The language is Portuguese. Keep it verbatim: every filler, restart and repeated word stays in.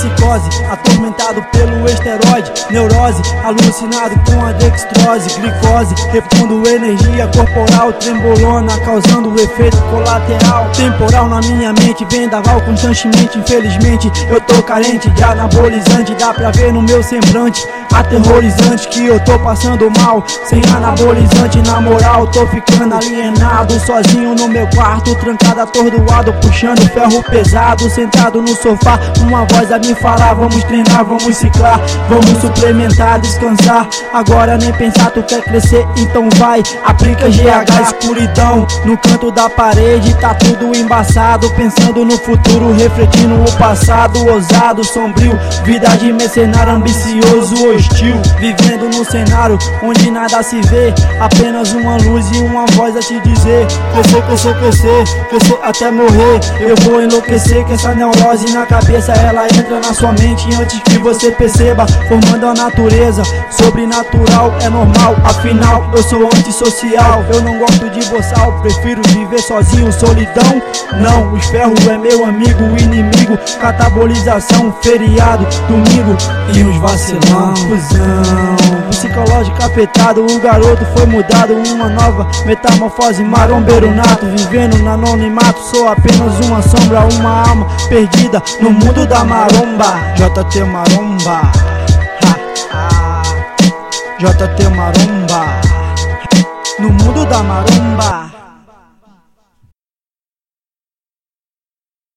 psicose, atormentado pelo esteroide, neurose, alucinado com a dextrose, glicose, repondo energia corporal, trembolona, causando efeito colateral, temporal na minha mente, vendaval constantemente, infelizmente eu tô carente de anabolizante, dá pra ver no meu semblante, aterrorizante que eu tô passando mal, sem anabolizante, na moral tô ficando alienado, sozinho no meu quarto, trancado, atordoado, puxando ferro pesado, sentado no sofá, uma voz a me falar, vamos treinar, vamos ciclar, vamos suplementar, descansar, agora nem pensar, tu quer crescer, então vai, aplica G H, escuridão, no canto da parede, tá tudo embaçado, pensando no futuro, refletindo o passado, ousado, sombrio, vida de mercenário, ambicioso, hostil, vivendo num cenário onde nada se vê, apenas uma luz e uma voz a te dizer, crescer, crescer, crescer, crescer até morrer, eu vou enlouquecer, que essa neurose na cabeça, ela entra na sua mente antes que você perceba, formando a natureza, sobrenatural é normal, afinal eu sou antissocial, eu não gosto de boçal, prefiro viver sozinho, solidão, não, os ferros é meu amigo, inimigo, catabolização, feriado, domingo, e os vacilão, fusão, psicológico afetado, o garoto foi mudado, uma nova metamorfose, marombeiro nato, vivendo no anonimato, sou apenas uma sombra, uma alma perdida no mundo da maromba, J T Maromba, ha, ha. J T Maromba, no mundo da maromba.